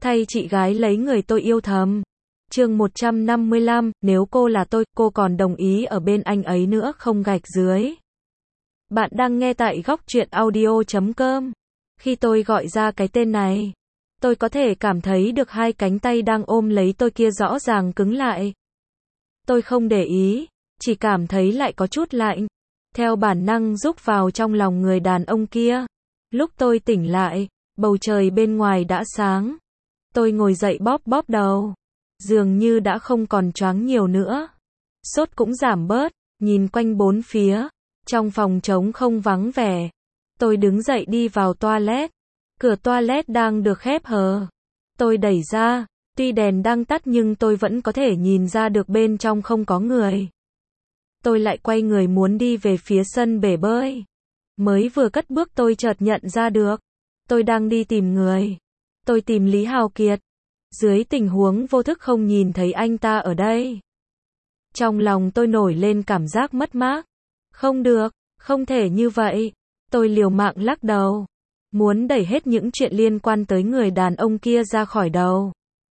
thay chị gái lấy người tôi yêu thầm. Chương 155, nếu cô là tôi, cô còn đồng ý ở bên anh ấy nữa không gạch dưới. Bạn đang nghe tại góc truyện audio.com. Khi tôi gọi ra cái tên này, tôi có thể cảm thấy được hai cánh tay đang ôm lấy tôi kia rõ ràng cứng lại. Tôi không để ý, chỉ cảm thấy lại có chút lạnh. Theo bản năng rúc vào trong lòng người đàn ông kia. Lúc tôi tỉnh lại, bầu trời bên ngoài đã sáng. Tôi ngồi dậy bóp bóp đầu. Dường như đã không còn choáng nhiều nữa. Sốt cũng giảm bớt, nhìn quanh bốn phía. Trong phòng trống không vắng vẻ. Tôi đứng dậy đi vào toilet. Cửa toilet đang được khép hờ. Tôi đẩy ra, tuy đèn đang tắt nhưng tôi vẫn có thể nhìn ra được bên trong không có người. Tôi lại quay người muốn đi về phía sân bể bơi. Mới vừa cất bước tôi chợt nhận ra được. Tôi đang đi tìm người. Tôi tìm Lý Hào Kiệt. Dưới tình huống vô thức không nhìn thấy anh ta ở đây. Trong lòng tôi nổi lên cảm giác mất mát. Không được, không thể như vậy. Tôi liều mạng lắc đầu. Muốn đẩy hết những chuyện liên quan tới người đàn ông kia ra khỏi đầu.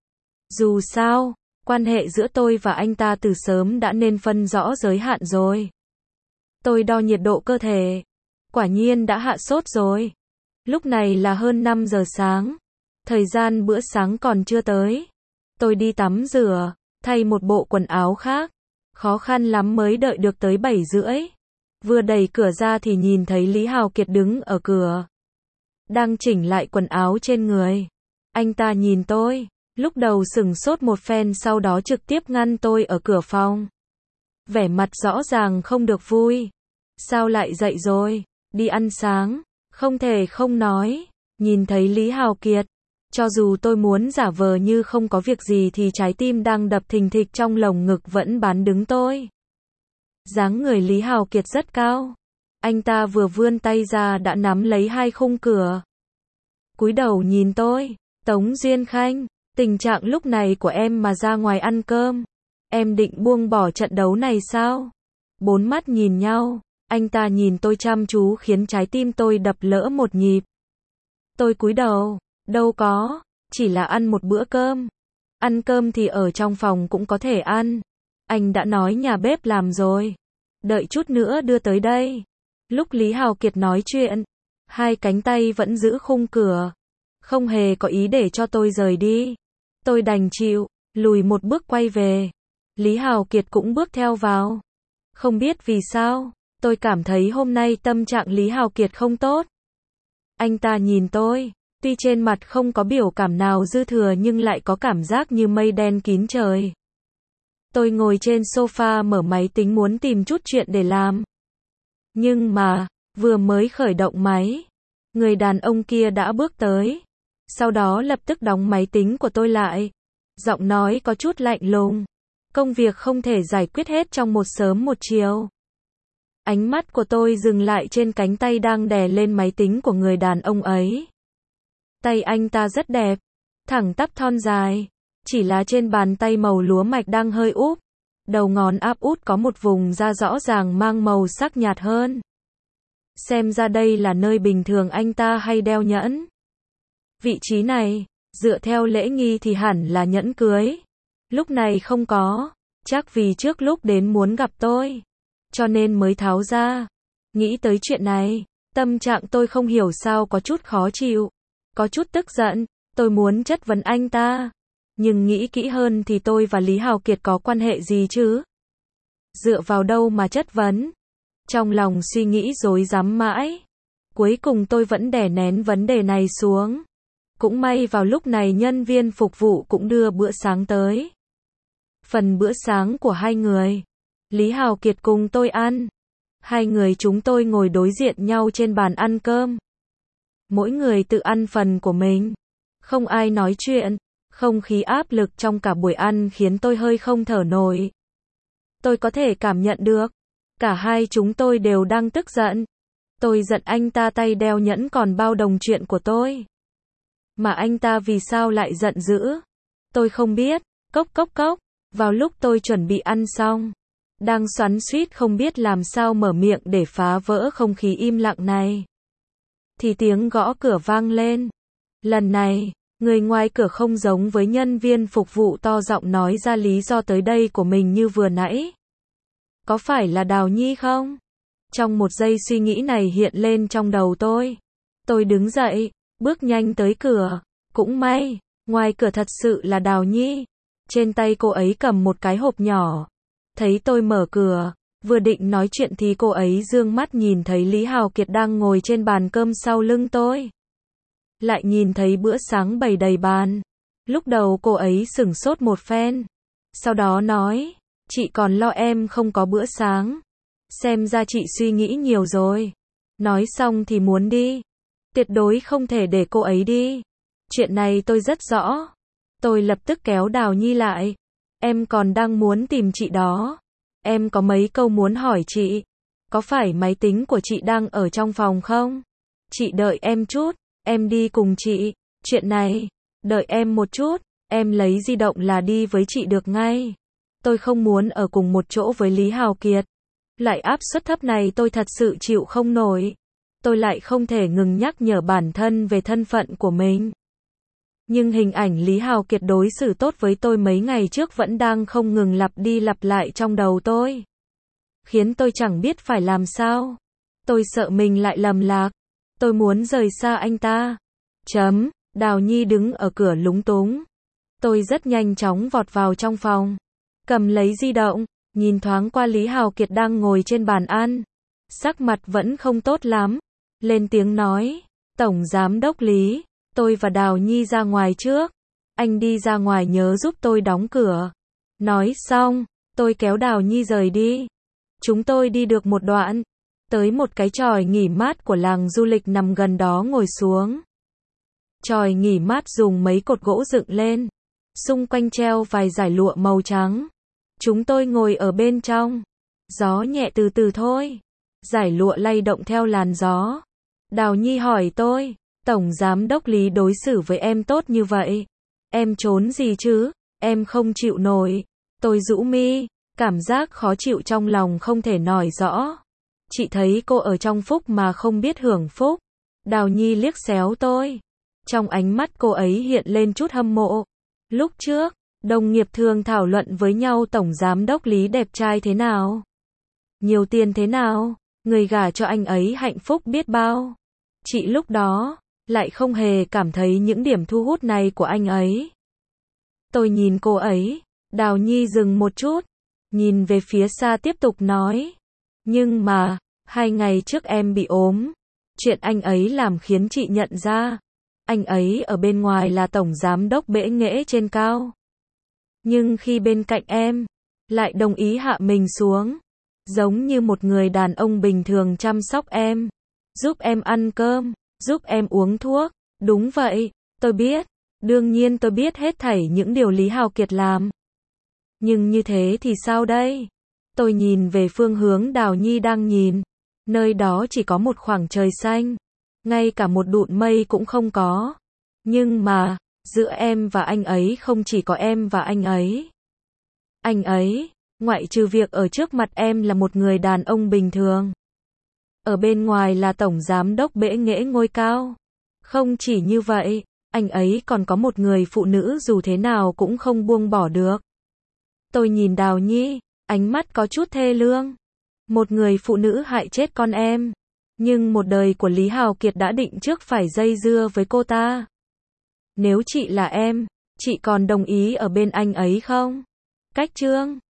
Dù sao, quan hệ giữa tôi và anh ta từ sớm đã nên phân rõ giới hạn rồi. Tôi đo nhiệt độ cơ thể. Quả nhiên đã hạ sốt rồi. Lúc này là hơn 5 giờ sáng. Thời gian bữa sáng còn chưa tới. Tôi đi tắm rửa, thay một bộ quần áo khác. Khó khăn lắm mới đợi được tới 7 rưỡi. Vừa đẩy cửa ra thì nhìn thấy Lý Hào Kiệt đứng ở cửa. Đang chỉnh lại quần áo trên người. Anh ta nhìn tôi. Lúc đầu sửng sốt một phen sau đó trực tiếp ngăn tôi ở cửa phòng. Vẻ mặt rõ ràng không được vui. Sao lại dậy rồi? Đi ăn sáng. Không thể không nói. Nhìn thấy Lý Hào Kiệt. Cho dù tôi muốn giả vờ như không có việc gì thì trái tim đang đập thình thịch trong lồng ngực vẫn bán đứng tôi. Dáng người Lý Hào Kiệt rất cao. Anh ta vừa vươn tay ra đã nắm lấy hai khung cửa. Cúi đầu nhìn tôi. Tống Duyên Khanh, tình trạng lúc này của em mà ra ngoài ăn cơm. Em định buông bỏ trận đấu này sao? Bốn mắt nhìn nhau. Anh ta nhìn tôi chăm chú khiến trái tim tôi đập lỡ một nhịp. Tôi cúi đầu. Đâu có, chỉ là ăn một bữa cơm. Ăn cơm thì ở trong phòng cũng có thể ăn. Anh đã nói nhà bếp làm rồi. Đợi chút nữa đưa tới đây. Lúc Lý Hào Kiệt nói chuyện, hai cánh tay vẫn giữ khung cửa. Không hề có ý để cho tôi rời đi. Tôi đành chịu, lùi một bước quay về. Lý Hào Kiệt cũng bước theo vào. Không biết vì sao, tôi cảm thấy hôm nay tâm trạng Lý Hào Kiệt không tốt. Anh ta nhìn tôi. Tuy trên mặt không có biểu cảm nào dư thừa nhưng lại có cảm giác như mây đen kín trời. Tôi ngồi trên sofa mở máy tính muốn tìm chút chuyện để làm. Nhưng mà, vừa mới khởi động máy, người đàn ông kia đã bước tới. Sau đó lập tức đóng máy tính của tôi lại. Giọng nói có chút lạnh lùng. Công việc không thể giải quyết hết trong một sớm một chiều. Ánh mắt của tôi dừng lại trên cánh tay đang đè lên máy tính của người đàn ông ấy. Tay anh ta rất đẹp, thẳng tắp thon dài, chỉ là trên bàn tay màu lúa mạch đang hơi úp. Đầu ngón áp út có một vùng da rõ ràng mang màu sắc nhạt hơn. Xem ra đây là nơi bình thường anh ta hay đeo nhẫn. Vị trí này, dựa theo lễ nghi thì hẳn là nhẫn cưới. Lúc này không có, chắc vì trước lúc đến muốn gặp tôi, cho nên mới tháo ra. Nghĩ tới chuyện này, tâm trạng tôi không hiểu sao có chút khó chịu. Có chút tức giận, tôi muốn chất vấn anh ta. Nhưng nghĩ kỹ hơn thì tôi và Lý Hào Kiệt có quan hệ gì chứ? Dựa vào đâu mà chất vấn? Trong lòng suy nghĩ rối rắm mãi. Cuối cùng tôi vẫn đè nén vấn đề này xuống. Cũng may vào lúc này nhân viên phục vụ cũng đưa bữa sáng tới. Phần bữa sáng của hai người. Lý Hào Kiệt cùng tôi ăn. Hai người chúng tôi ngồi đối diện nhau trên bàn ăn cơm. Mỗi người tự ăn phần của mình. Không ai nói chuyện. Không khí áp lực trong cả buổi ăn khiến tôi hơi không thở nổi. Tôi có thể cảm nhận được. Cả hai chúng tôi đều đang tức giận. Tôi giận anh ta tay đeo nhẫn còn bao đồng chuyện của tôi. Mà anh ta vì sao lại giận dữ? Tôi không biết. Cốc cốc cốc. Vào lúc tôi chuẩn bị ăn xong. Đang xoắn xuýt không biết làm sao mở miệng để phá vỡ không khí im lặng này. Thì tiếng gõ cửa vang lên. Lần này, Người ngoài cửa không giống với nhân viên phục vụ to giọng nói ra lý do tới đây của mình như vừa nãy. Có phải là Đào Nhi không? Trong một giây suy nghĩ này hiện lên trong đầu tôi. Tôi đứng dậy, bước nhanh tới cửa. Cũng may, ngoài cửa thật sự là Đào Nhi. Trên tay cô ấy cầm một cái hộp nhỏ. Thấy tôi mở cửa, vừa định nói chuyện thì cô ấy dương mắt nhìn thấy Lý Hào Kiệt đang ngồi trên bàn cơm sau lưng tôi. Lại nhìn thấy bữa sáng bày đầy bàn. Lúc đầu cô ấy sửng sốt một phen. Sau đó nói, chị còn lo em không có bữa sáng. Xem ra chị suy nghĩ nhiều rồi. Nói xong thì muốn đi. Tuyệt đối không thể để cô ấy đi. Chuyện này tôi rất rõ. Tôi lập tức kéo Đào Nhi lại. Em còn đang muốn tìm chị đó. Em có mấy câu muốn hỏi chị. Có phải máy tính của chị đang ở trong phòng không? Chị đợi em chút. Em đi cùng chị. Chuyện này, đợi em một chút. Em lấy di động là đi với chị được ngay. Tôi không muốn ở cùng một chỗ với Lý Hào Kiệt. Lại áp suất thấp này tôi thật sự chịu không nổi. Tôi lại không thể ngừng nhắc nhở bản thân về thân phận của mình. Nhưng hình ảnh Lý Hào Kiệt đối xử tốt với tôi mấy ngày trước vẫn đang không ngừng lặp đi lặp lại trong đầu tôi. Khiến tôi chẳng biết phải làm sao. Tôi sợ mình lại lầm lạc. Tôi muốn rời xa anh ta. Đào Nhi đứng ở cửa lúng túng. Tôi rất nhanh chóng vọt vào trong phòng. Cầm lấy di động, nhìn thoáng qua Lý Hào Kiệt đang ngồi trên bàn ăn. Sắc mặt vẫn không tốt lắm. Lên tiếng nói, Tổng Giám đốc Lý, tôi và Đào Nhi ra ngoài trước. Anh đi ra ngoài nhớ giúp tôi đóng cửa. Nói xong, tôi kéo Đào Nhi rời đi. Chúng tôi đi được một đoạn. Tới một cái chòi nghỉ mát của làng du lịch nằm gần đó ngồi xuống. Chòi nghỉ mát dùng mấy cột gỗ dựng lên. Xung quanh treo vài dải lụa màu trắng. Chúng tôi ngồi ở bên trong. Gió nhẹ từ từ thôi. Dải lụa lay động theo làn gió. Đào Nhi hỏi tôi, Tổng Giám đốc Lý đối xử với em tốt như vậy. Em trốn gì chứ? Em không chịu nổi. Tôi rũ mi, cảm giác khó chịu trong lòng không thể nói rõ. Chị thấy cô ở trong phúc mà không biết hưởng phúc. Đào Nhi liếc xéo tôi. Trong ánh mắt cô ấy hiện lên chút hâm mộ. Lúc trước, đồng nghiệp thường thảo luận với nhau Tổng Giám đốc Lý đẹp trai thế nào? Nhiều tiền thế nào? Người gả cho anh ấy hạnh phúc biết bao. Chị lúc đó, lại không hề cảm thấy những điểm thu hút này của anh ấy. Tôi nhìn cô ấy, Đào Nhi dừng một chút, nhìn về phía xa tiếp tục nói. Nhưng mà, 2 ngày trước em bị ốm. Chuyện anh ấy làm khiến chị nhận ra. Anh ấy ở bên ngoài là Tổng Giám đốc bẽ nghễ trên cao. Nhưng khi bên cạnh em, lại đồng ý hạ mình xuống. Giống như một người đàn ông bình thường chăm sóc em. Giúp em ăn cơm, giúp em uống thuốc. Đúng vậy, tôi biết. Đương nhiên tôi biết hết thảy những điều Lý Hào Kiệt làm. Nhưng như thế thì sao đây? Tôi nhìn về phương hướng Đào Nhi đang nhìn. Nơi đó chỉ có một khoảng trời xanh. Ngay cả một đụn mây cũng không có. Nhưng mà, giữa em và anh ấy không chỉ có em và anh ấy. Anh ấy, ngoại trừ việc ở trước mặt em là một người đàn ông bình thường. Ở bên ngoài là Tổng Giám đốc bẽ nghễ ngôi cao. Không chỉ như vậy, anh ấy còn có một người phụ nữ dù thế nào cũng không buông bỏ được. Tôi nhìn Đào Nhi, ánh mắt có chút thê lương. Một người phụ nữ hại chết con em. Nhưng một đời của Lý Hào Kiệt đã định trước phải dây dưa với cô ta. Nếu chị là em, chị còn đồng ý ở bên anh ấy không? Cách chương